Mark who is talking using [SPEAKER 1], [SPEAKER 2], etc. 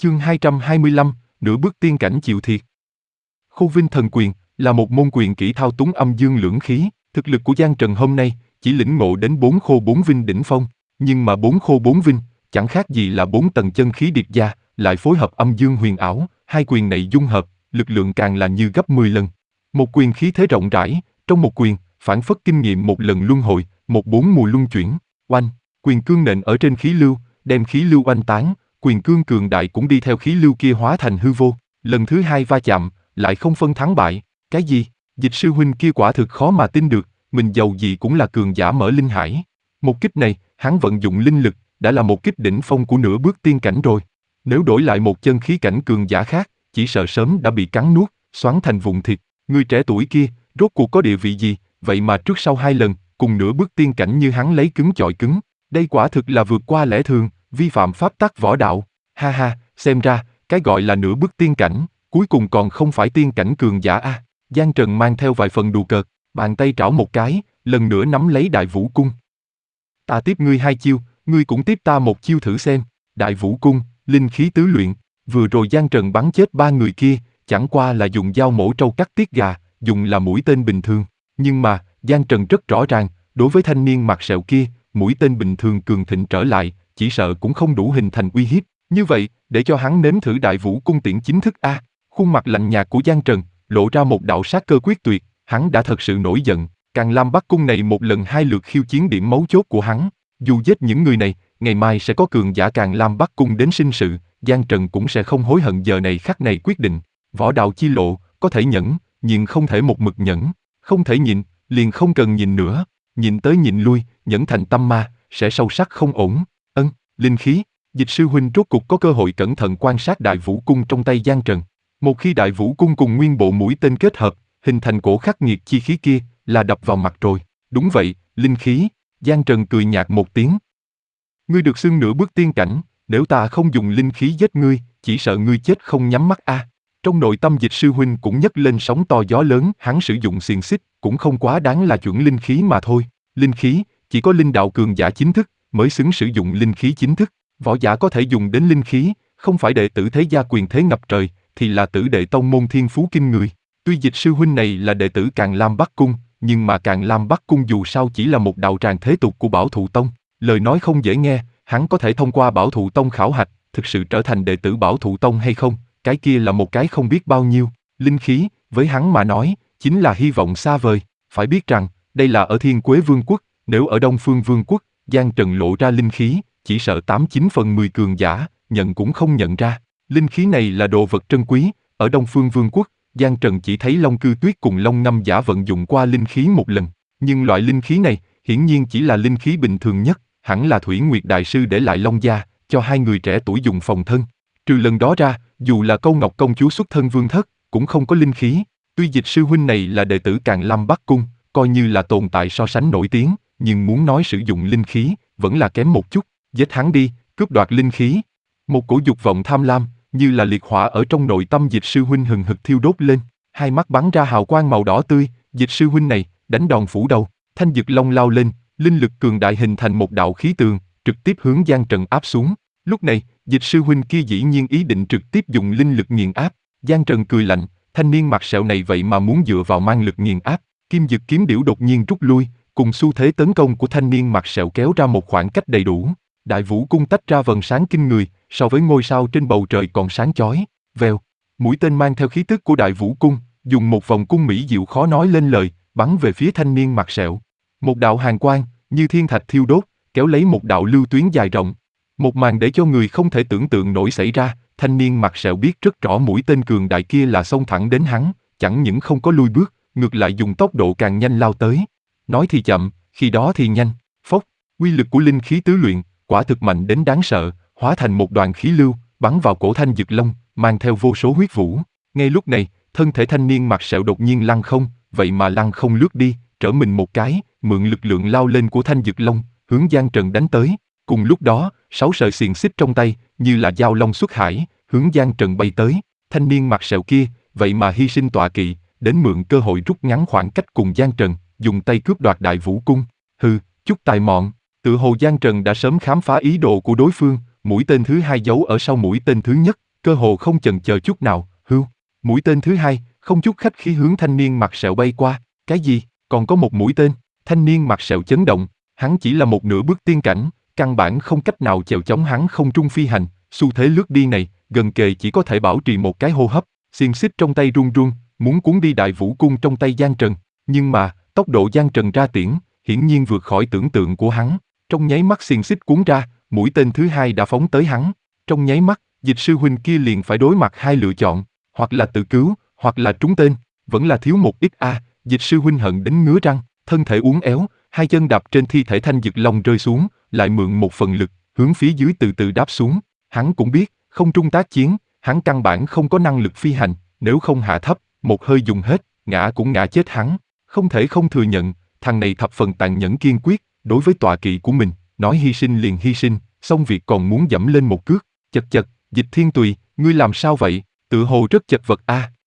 [SPEAKER 1] Chương 225, nửa bước tiên cảnh chịu thiệt. Khô Vinh Thần Quyền là một môn quyền kỹ thao túng âm dương lưỡng khí, thực lực của Giang Trần hôm nay chỉ lĩnh ngộ đến 4 Khô 4 Vinh đỉnh phong, nhưng mà 4 Khô 4 Vinh chẳng khác gì là 4 tầng chân khí điệp gia, lại phối hợp âm dương huyền ảo, hai quyền này dung hợp, lực lượng càng là như gấp 10 lần. Một quyền khí thế rộng rãi, trong một quyền, phản phất kinh nghiệm một lần luân hồi, một 4 mùa luân chuyển, oanh, quyền cương nện ở trên khí lưu, đem khí lưu oanh tán, quyền cương cường đại cũng đi theo khí lưu kia hóa thành hư vô, lần thứ hai va chạm, lại không phân thắng bại, cái gì? Dịch sư huynh kia quả thực khó mà tin được, mình dầu gì cũng là cường giả mở linh hải. Một kích này, hắn vận dụng linh lực, đã là một kích đỉnh phong của nửa bước tiên cảnh rồi. Nếu đổi lại một chân khí cảnh cường giả khác, chỉ sợ sớm đã bị cắn nuốt, xoắn thành vụn thịt. Người trẻ tuổi kia, rốt cuộc có địa vị gì, vậy mà trước sau hai lần, cùng nửa bước tiên cảnh như hắn lấy cứng chọi cứng. Đây quả thực là vượt qua lẽ thường, vi phạm pháp tắc võ đạo. Ha ha, xem ra, cái gọi là nửa bước tiên cảnh, cuối cùng còn không phải tiên cảnh cường giả a. Giang Trần mang theo vài phần đùa cợt, bàn tay trảo một cái, lần nữa nắm lấy Đại Vũ Cung. Ta tiếp ngươi 2 chiêu, ngươi cũng tiếp ta 1 chiêu thử xem. Đại Vũ Cung, linh khí tứ luyện, vừa rồi Giang Trần bắn chết 3 người kia, chẳng qua là dùng dao mổ trâu cắt tiết gà, dùng là mũi tên bình thường. Nhưng mà, Giang Trần rất rõ ràng, đối với thanh niên mặt sẹo kia, mũi tên bình thường cường thịnh trở lại, chỉ sợ cũng không đủ hình thành uy hiếp. Như vậy, để cho hắn nếm thử Đại Vũ Cung tiễn chính thức a. Khuôn mặt lạnh nhạt của Giang Trần lộ ra một đạo sát cơ quyết tuyệt, hắn đã thật sự nổi giận. Càn Lam Bắc Cung này một lần 2 lượt khiêu chiến điểm mấu chốt của hắn, dù giết những người này, ngày mai sẽ có cường giả Càn Lam Bắc Cung đến sinh sự, Giang Trần cũng sẽ không hối hận giờ này khắc này quyết định. Võ đạo chi lộ, có thể nhẫn, nhưng không thể một mực nhẫn, không thể nhịn, liền không cần nhìn nữa, nhịn tới nhịn lui, nhẫn thành tâm ma, sẽ sâu sắc không ổn. Linh khí, Dịch sư huynh rốt cục có cơ hội cẩn thận quan sát Đại Vũ Cung trong tay Giang Trần. Một khi Đại Vũ Cung cùng nguyên bộ mũi tên kết hợp, hình thành cổ khắc nghiệt chi khí kia, là đập vào mặt rồi. Đúng vậy, linh khí. Giang Trần cười nhạt một tiếng. Ngươi được xưng nửa bước tiên cảnh, nếu ta không dùng linh khí giết ngươi, chỉ sợ ngươi chết không nhắm mắt a. Trong nội tâm Dịch sư huynh cũng nhấc lên sóng to gió lớn, hắn sử dụng xiềng xích, cũng không quá đáng là chuẩn linh khí mà thôi. Linh khí, chỉ có linh đạo cường giả chính thức mới xứng sử dụng linh khí chính thức. Võ giả có thể dùng đến linh khí, không phải đệ tử thế gia quyền thế ngập trời, thì là tử đệ tông môn thiên phú kinh người. Tuy Dịch sư huynh này là đệ tử Càn Lam Bắc Cung, nhưng mà Càn Lam Bắc Cung dù sao chỉ là một đạo tràng thế tục của Bảo Thụ Tông. Lời nói không dễ nghe, hắn có thể thông qua Bảo Thụ Tông khảo hạch, thực sự trở thành đệ tử Bảo Thụ Tông hay không, cái kia là một cái không biết bao nhiêu. Linh khí, với hắn mà nói, chính là hy vọng xa vời. Phải biết rằng, đây là ở Thiên Quế Vương quốc, nếu ở Đông Phương Vương quốc, Giang Trần lộ ra linh khí, chỉ sợ 89 phần 10 cường giả, nhận cũng không nhận ra. Linh khí này là đồ vật trân quý, ở Đông Phương Vương quốc, Giang Trần chỉ thấy Long Cư Tuyết cùng Long Ngâm Giả vận dụng qua linh khí một lần. Nhưng loại linh khí này, hiển nhiên chỉ là linh khí bình thường nhất, hẳn là Thủy Nguyệt Đại Sư để lại Long Gia, cho hai người trẻ tuổi dùng phòng thân. Trừ lần đó ra, dù là Câu Ngọc Công Chúa xuất thân vương thất, cũng không có linh khí. Tuy Dịch sư huynh này là đệ tử Càn Lam Bắc Cung, coi như là tồn tại so sánh nổi tiếng, nhưng muốn nói sử dụng linh khí, vẫn là kém một chút. Giết hắn đi, cướp đoạt linh khí. Một cổ dục vọng tham lam, như là liệt hỏa ở trong nội tâm Dịch sư huynh hừng hực thiêu đốt lên, hai mắt bắn ra hào quang màu đỏ tươi. Dịch sư huynh này đánh đòn phủ đầu, Thanh Dực Long lao lên, linh lực cường đại hình thành một đạo khí tường, trực tiếp hướng Giang Trần áp xuống. Lúc này, Dịch sư huynh kia dĩ nhiên ý định trực tiếp dùng linh lực nghiền áp. Giang Trần cười lạnh, thanh niên mặt sẹo này vậy mà muốn dựa vào mang lực nghiền áp. Kim Dực kiếm điểu đột nhiên rút lui, cùng xu thế tấn công của thanh niên mặt sẹo kéo ra một khoảng cách đầy đủ. Đại Vũ Cung tách ra vầng sáng kinh người, so với ngôi sao trên bầu trời còn sáng chói. Vèo, mũi tên mang theo khí tức của Đại Vũ Cung, dùng một vòng cung mỹ diệu khó nói lên lời, bắn về phía thanh niên mặt sẹo. Một đạo hàn quang, như thiên thạch thiêu đốt, kéo lấy một đạo lưu tuyến dài rộng. Một màn để cho người không thể tưởng tượng nổi xảy ra, thanh niên mặt sẹo biết rất rõ mũi tên cường đại kia là xông thẳng đến hắn, chẳng những không có lui bước, ngược lại dùng tốc độ càng nhanh lao tới. Nói thì chậm, khi đó thì nhanh. Phốc, uy lực của linh khí tứ luyện, quả thực mạnh đến đáng sợ, hóa thành một đoàn khí lưu, bắn vào cổ Thanh Dực Long, mang theo vô số huyết vũ. Ngay lúc này, thân thể thanh niên mặt sẹo đột nhiên lăng không, vậy mà lăng không lướt đi, trở mình một cái, mượn lực lượng lao lên của Thanh Dực Long, hướng Giang Trần đánh tới. Cùng lúc đó, 6 sợi xiềng xích trong tay, như là dao long xuất hải, hướng Giang Trần bay tới. Thanh niên mặt sẹo kia, vậy mà hy sinh tọa kỵ, đến mượn cơ hội rút ngắn khoảng cách cùng Giang Trần, dùng tay cướp đoạt Đại Vũ Cung. Hừ, chút tài mọn. Tự hồ Giang Trần đã sớm khám phá ý đồ của đối phương, mũi tên thứ hai giấu ở sau mũi tên thứ nhất, cơ hồ không chần chờ chút nào, hưu. Mũi tên thứ hai, không chút khách khí hướng thanh niên mặt sẹo bay qua. Cái gì? Còn có một mũi tên? Thanh niên mặt sẹo chấn động, hắn chỉ là một nửa bước tiên cảnh, căn bản không cách nào chèo chống hắn không trung phi hành, xu thế lướt đi này, gần kề chỉ có thể bảo trì một cái hô hấp, xiềng xích trong tay run run, muốn cuốn đi đại vũ cung trong tay Giang Trần, nhưng mà, tốc độ Giang Trần ra tiễn, hiển nhiên vượt khỏi tưởng tượng của hắn, trong nháy mắt xiềng xích cuốn ra, mũi tên thứ hai đã phóng tới hắn, trong nháy mắt, Dịch sư huynh kia liền phải đối mặt hai lựa chọn, hoặc là tự cứu, hoặc là trúng tên, vẫn là thiếu một ít a. Dịch sư huynh hận đến ngứa răng, thân thể uốn éo, hai chân đạp trên thi thể Thanh Dực Long rơi xuống, lại mượn một phần lực, hướng phía dưới từ từ đáp xuống. Hắn cũng biết, không trung tác chiến, hắn căn bản không có năng lực phi hành, nếu không hạ thấp, một hơi dùng hết, ngã cũng ngã chết hắn. Không thể không thừa nhận, thằng này thập phần tàn nhẫn kiên quyết, đối với tọa kỵ của mình, nói hy sinh liền hy sinh, xong việc còn muốn dẫm lên một cước. Chật chật, Dịch Thiên Tùy, ngươi làm sao vậy? Tự hồ rất chật vật a.